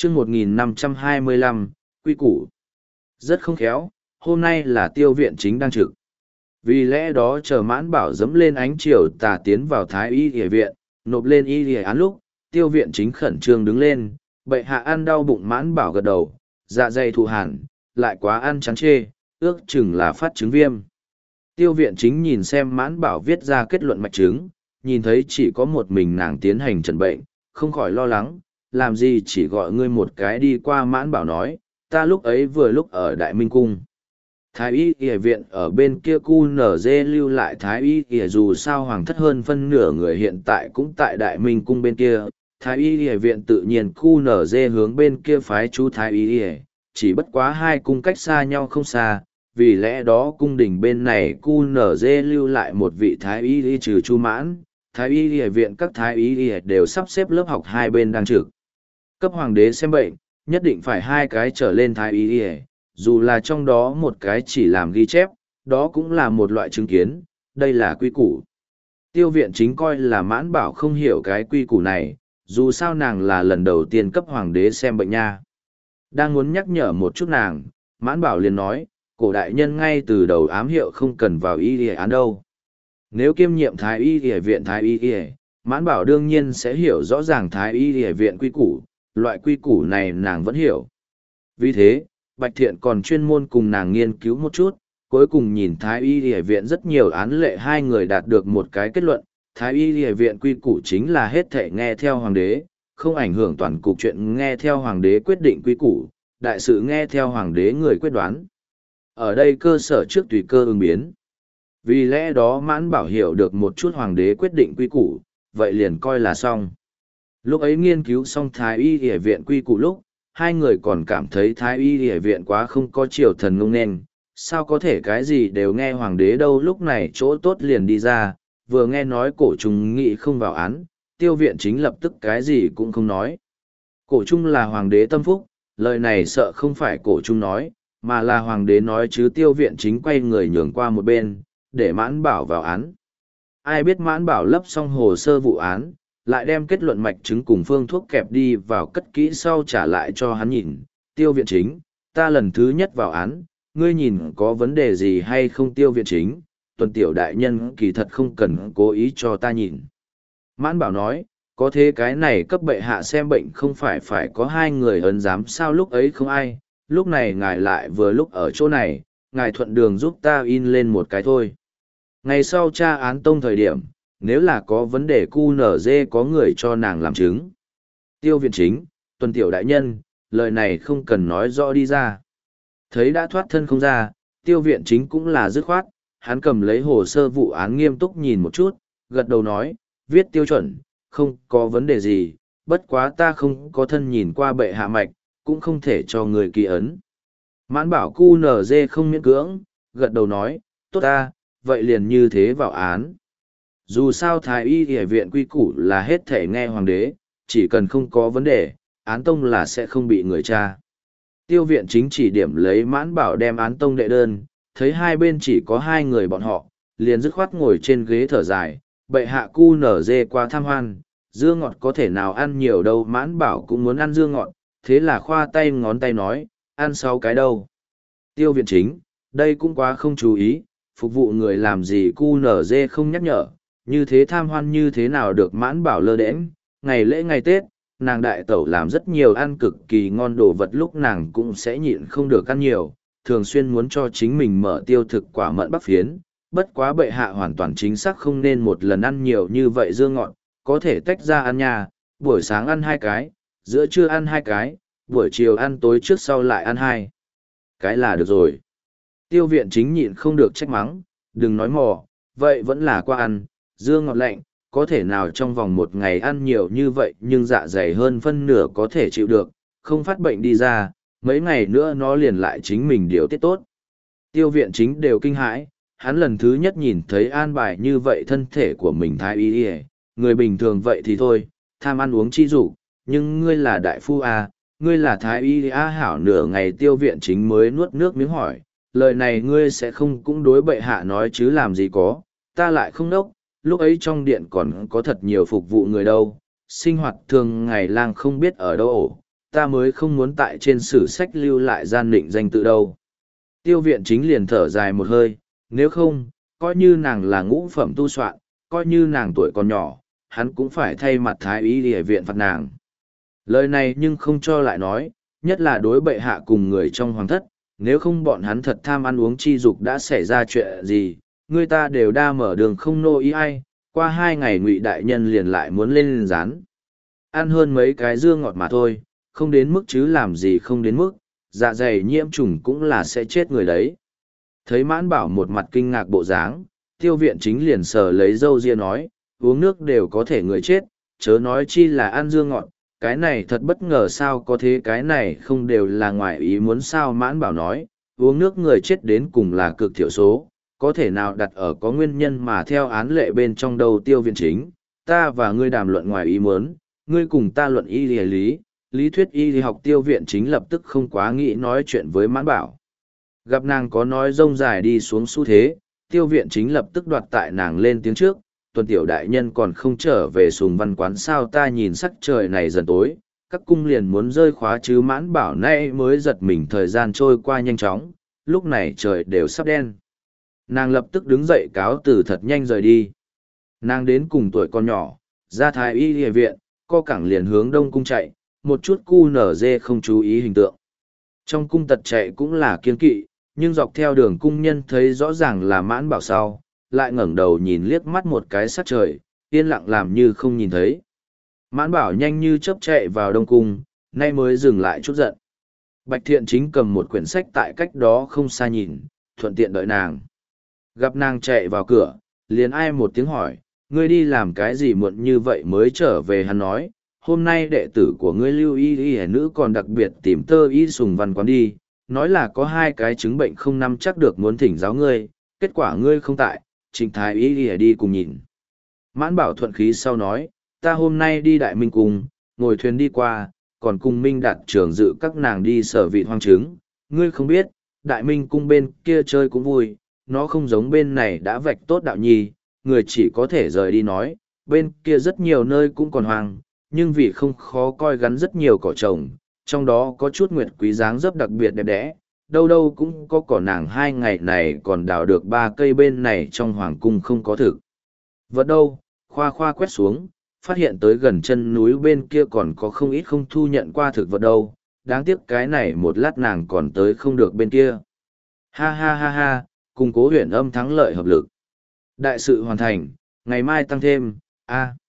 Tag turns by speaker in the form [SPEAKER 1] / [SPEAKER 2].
[SPEAKER 1] chương 1525, quy củ. Rất không khéo, hôm nay là tiêu viện chính đang trực. Vì lẽ đó chờ Mãn Bảo dẫm lên ánh chiều tà tiến vào Thái y y viện, nộp lên y y án lúc, tiêu viện chính khẩn trương đứng lên, bệ hạ ăn đau bụng. Mãn Bảo gật đầu, dạ dày thụ hàn, lại quá ăn chán chê, ước chừng là phát chứng viêm. Tiêu viện chính nhìn xem Mãn Bảo viết ra kết luận mạch chứng, nhìn thấy chỉ có một mình nàng tiến hành trần bệnh, không khỏi lo lắng, làm gì chỉ gọi ngươi một cái đi qua. Mãn Bảo nói, ta lúc ấy vừa lúc ở Đại Minh Cung. Thái y y viện ở bên kia QNZ lưu lại Thái y y, dù sao hoàng thất hơn phân nửa người hiện tại cũng tại Đại Minh Cung bên kia. Thái y y viện tự nhiên QNZ hướng bên kia phái chú Thái y y, chỉ bất quá hai cung cách xa nhau không xa, vì lẽ đó cung đình bên này QNZ lưu lại một vị Thái y y trừ Chu Mãn. Thái y y viện các Thái y y đều sắp xếp lớp học hai bên đang trực. Cấp hoàng đế xem bệnh, nhất định phải hai cái trở lên Thái y y, dù là trong đó một cái chỉ làm ghi chép, đó cũng là một loại chứng kiến, đây là quy củ. Tiêu viện chính coi là Mãn Bảo không hiểu cái quy củ này, dù sao nàng là lần đầu tiên cấp hoàng đế xem bệnh nha. Đang muốn nhắc nhở một chút nàng, Mãn Bảo liền nói, cổ đại nhân ngay từ đầu ám hiệu không cần vào y y án đâu. Nếu kiêm nhiệm Thái y y viện Thái y y, Mãn Bảo đương nhiên sẽ hiểu rõ ràng Thái y y viện quy củ, loại quy củ này nàng vẫn hiểu. Vì thế, Bạch Thiện còn chuyên môn cùng nàng nghiên cứu một chút, cuối cùng nhìn Thái y y viện rất nhiều án lệ, hai người đạt được một cái kết luận, Thái y y viện quy củ chính là hết thảy nghe theo hoàng đế, không ảnh hưởng toàn cục chuyện nghe theo hoàng đế quyết định quy củ, đại sự nghe theo hoàng đế người quyết đoán. Ở đây cơ sở trước tùy cơ ứng biến. Vì lẽ đó Mãn Bảo hiểu được một chút hoàng đế quyết định quy củ, vậy liền coi là xong. Lúc ấy nghiên cứu xong Thái y y viện quy củ lúc, hai người còn cảm thấy Thái y y viện quá không có triều thần ngông nên, sao có thể cái gì đều nghe hoàng đế đâu. Lúc này chỗ tốt liền đi ra, vừa nghe nói cổ trung nghị không vào án, tiêu viện chính lập tức cái gì cũng không nói. Cổ trung là hoàng đế tâm phúc, lời này sợ không phải cổ trung nói, mà là hoàng đế nói chứ. Tiêu viện chính quay người nhường qua một bên, để Mãn Bảo vào án. Ai biết Mãn Bảo lấp xong hồ sơ vụ án, lại đem kết luận mạch chứng cùng phương thuốc kẹp đi vào cất kỹ sau trả lại cho hắn nhìn. Tiêu viện chính, ta lần thứ nhất vào án, ngươi nhìn có vấn đề gì hay không? Tiêu viện chính, Tuần tiểu đại nhân kỳ thật không cần cố ý cho ta nhìn. Mãn Bảo nói, có thế cái này cấp bệ hạ xem bệnh không phải có hai người ấn giám sao? Lúc ấy không ai, lúc này ngài lại vừa lúc ở chỗ này, ngài thuận đường giúp ta in lên một cái thôi. Ngày sau tra án tông thời điểm, nếu là có vấn đề QNZ có người cho nàng làm chứng. Tiêu viện chính, Tuần tiểu đại nhân, lời này không cần nói rõ đi ra. Thấy đã thoát thân không ra, tiêu viện chính cũng là dứt khoát, hắn cầm lấy hồ sơ vụ án nghiêm túc nhìn một chút, gật đầu nói, viết tiêu chuẩn, không có vấn đề gì, bất quá ta không có thân nhìn qua bệ hạ mạch, cũng không thể cho người ký ấn. Mãn Bảo QNZ không miễn cưỡng, gật đầu nói, tốt ta, vậy liền như thế vào án. Dù sao Thái y y viện quy củ là hết thể nghe hoàng đế, chỉ cần không có vấn đề, án tông là sẽ không bị người tra. Tiêu viện chính chỉ điểm lấy Mãn Bảo đem án tông đệ đơn, thấy hai bên chỉ có hai người bọn họ, liền dứt khoát ngồi trên ghế thở dài, bệ hạ QNZ qua tham hoan, dưa ngọt có thể nào ăn nhiều đâu. Mãn Bảo cũng muốn ăn dưa ngọt, thế là khoa tay ngón tay nói, ăn 6 cái đâu. Tiêu viện chính, đây cũng quá không chú ý, phục vụ người làm gì QNZ không nhắc nhở, như thế tham hoan như thế nào được. Mãn Bảo lơ đễnh, ngày lễ ngày Tết, nàng đại tẩu làm rất nhiều ăn cực kỳ ngon đồ vật, lúc nàng cũng sẽ nhịn không được ăn nhiều, thường xuyên muốn cho chính mình mở tiêu thực quả mận bắc phiến, bất quá bệ hạ hoàn toàn chính xác không nên một lần ăn nhiều như vậy dưa ngọt, có thể tách ra ăn nha, buổi sáng ăn 2 cái, giữa trưa ăn 2 cái, buổi chiều ăn tối trước sau lại ăn 2 cái là được rồi. Tiêu viện chính nhịn không được trách mắng, đừng nói mò, vậy vẫn là qua ăn, dưa ngọt lạnh, có thể nào trong vòng 1 ngày ăn nhiều như vậy, nhưng dạ dày hơn phân nửa có thể chịu được, không phát bệnh đi ra, mấy ngày nữa nó liền lại chính mình điều tiết tốt. Tiêu viện chính đều kinh hãi, hắn lần thứ nhất nhìn thấy an bài như vậy thân thể của mình Thái y y, người bình thường vậy thì thôi, tham ăn uống chi dục, nhưng ngươi là đại phu à, ngươi là Thái y á hảo. Nửa ngày tiêu viện chính mới nuốt nước miếng hỏi, lời này ngươi sẽ không cũng đối bệ hạ nói chứ làm gì có, ta lại không đốc, lúc ấy trong điện còn có thật nhiều phục vụ người đâu, sinh hoạt thường ngày lang không biết ở đâu ổ, ta mới không muốn tại trên sử sách lưu lại gian định danh tự đâu. Tiêu viện chính liền thở dài một hơi, nếu không, coi như nàng là ngũ phẩm tu soạn, coi như nàng tuổi còn nhỏ, hắn cũng phải thay mặt thái y địa viện phạt nàng. Lời này nhưng không cho lại nói, nhất là đối bệ hạ cùng người trong hoàng thất, nếu không bọn hắn thật tham ăn uống chi dục đã xảy ra chuyện gì, người ta đều đa mở đường không nô ý ai, qua 2 ngày Ngụy đại nhân liền lại muốn lên rán. Ăn hơn mấy cái dưa ngọt mà thôi, không đến mức chứ làm gì không đến mức, dạ dày nhiễm trùng cũng là sẽ chết người đấy. Thấy Mãn Bảo một mặt kinh ngạc bộ dáng, Tiêu viện chính liền sờ lấy râu ria nói, uống nước đều có thể người chết, chớ nói chi là ăn dưa ngọt, cái này thật bất ngờ sao có thế, cái này không đều là ngoài ý muốn sao. Mãn Bảo nói, uống nước người chết đến cùng là cực thiểu số, có thể nào đặt ở có nguyên nhân mà theo án lệ bên trong đầu. Tiêu viện chính, ta và ngươi đàm luận ngoài ý muốn, ngươi cùng ta luận y lý thuyết y học. Tiêu viện chính lập tức không quá nghĩ nói chuyện với Mãn Bảo. Gặp nàng có nói rông dài đi xuống xu thế, Tiêu viện chính lập tức đoạt tại nàng lên tiếng trước, Tuần tiểu đại nhân còn không trở về Sùng Văn quán sao? Ta nhìn sắc trời này dần tối, các cung liền muốn rơi khóa chứ. Mãn Bảo nay mới giật mình, thời gian trôi qua nhanh chóng, lúc này trời đều sắp đen. Nàng lập tức đứng dậy cáo từ thật nhanh rời đi. Nàng đến cùng tuổi con nhỏ, ra thái y địa viện, co cẳng liền hướng đông cung chạy, một chút cu nở dê không chú ý hình tượng. Trong cung tật chạy cũng là kiên kỵ, nhưng dọc theo đường cung nhân thấy rõ ràng là Mãn Bảo sau, lại ngẩng đầu nhìn liếc mắt một cái sát trời, yên lặng làm như không nhìn thấy. Mãn Bảo nhanh như chớp chạy vào đông cung, nay mới dừng lại chút giận. Bạch Thiện chính cầm một quyển sách tại cách đó không xa nhìn, thuận tiện đợi nàng. Gặp nàng chạy vào cửa, liền ai một tiếng hỏi, ngươi đi làm cái gì muộn như vậy mới trở về? Hắn nói, hôm nay đệ tử của ngươi Lưu y nữ còn đặc biệt tìm Tơ y Sùng Văn quán đi, nói là có 2 cái chứng bệnh không nắm chắc được muốn thỉnh giáo ngươi, kết quả ngươi không tại, Trịnh thái y đi cùng nhìn. Mãn Bảo thuận khí sau nói, ta hôm nay đi Đại Minh Cung, ngồi thuyền đi qua, còn cùng Minh Đạt trưởng dự các nàng đi Sở Vị hoang trứng. Ngươi không biết, Đại Minh Cung bên kia chơi cũng vui, nó không giống bên này đã vạch tốt đạo nhi, người chỉ có thể rời đi nói, bên kia rất nhiều nơi cũng còn hoang, nhưng vì không khó coi gắn rất nhiều cỏ trồng, trong đó có chút nguyệt quý dáng dấp đặc biệt đẹp đẽ, đâu đâu cũng có cỏ. Nàng 2 ngày này còn đào được 3 cây, bên này trong hoàng cung không có thực vật đâu, khoa khoa quét xuống, phát hiện tới gần chân núi bên kia còn có không ít không thu nhận qua thực vật đâu, đáng tiếc cái này một lát nàng còn tới không được bên kia. Ha ha ha ha, cùng Cố Huyền Âm thắng lợi hợp lực. Đại sự hoàn thành, ngày mai tăng thêm, a.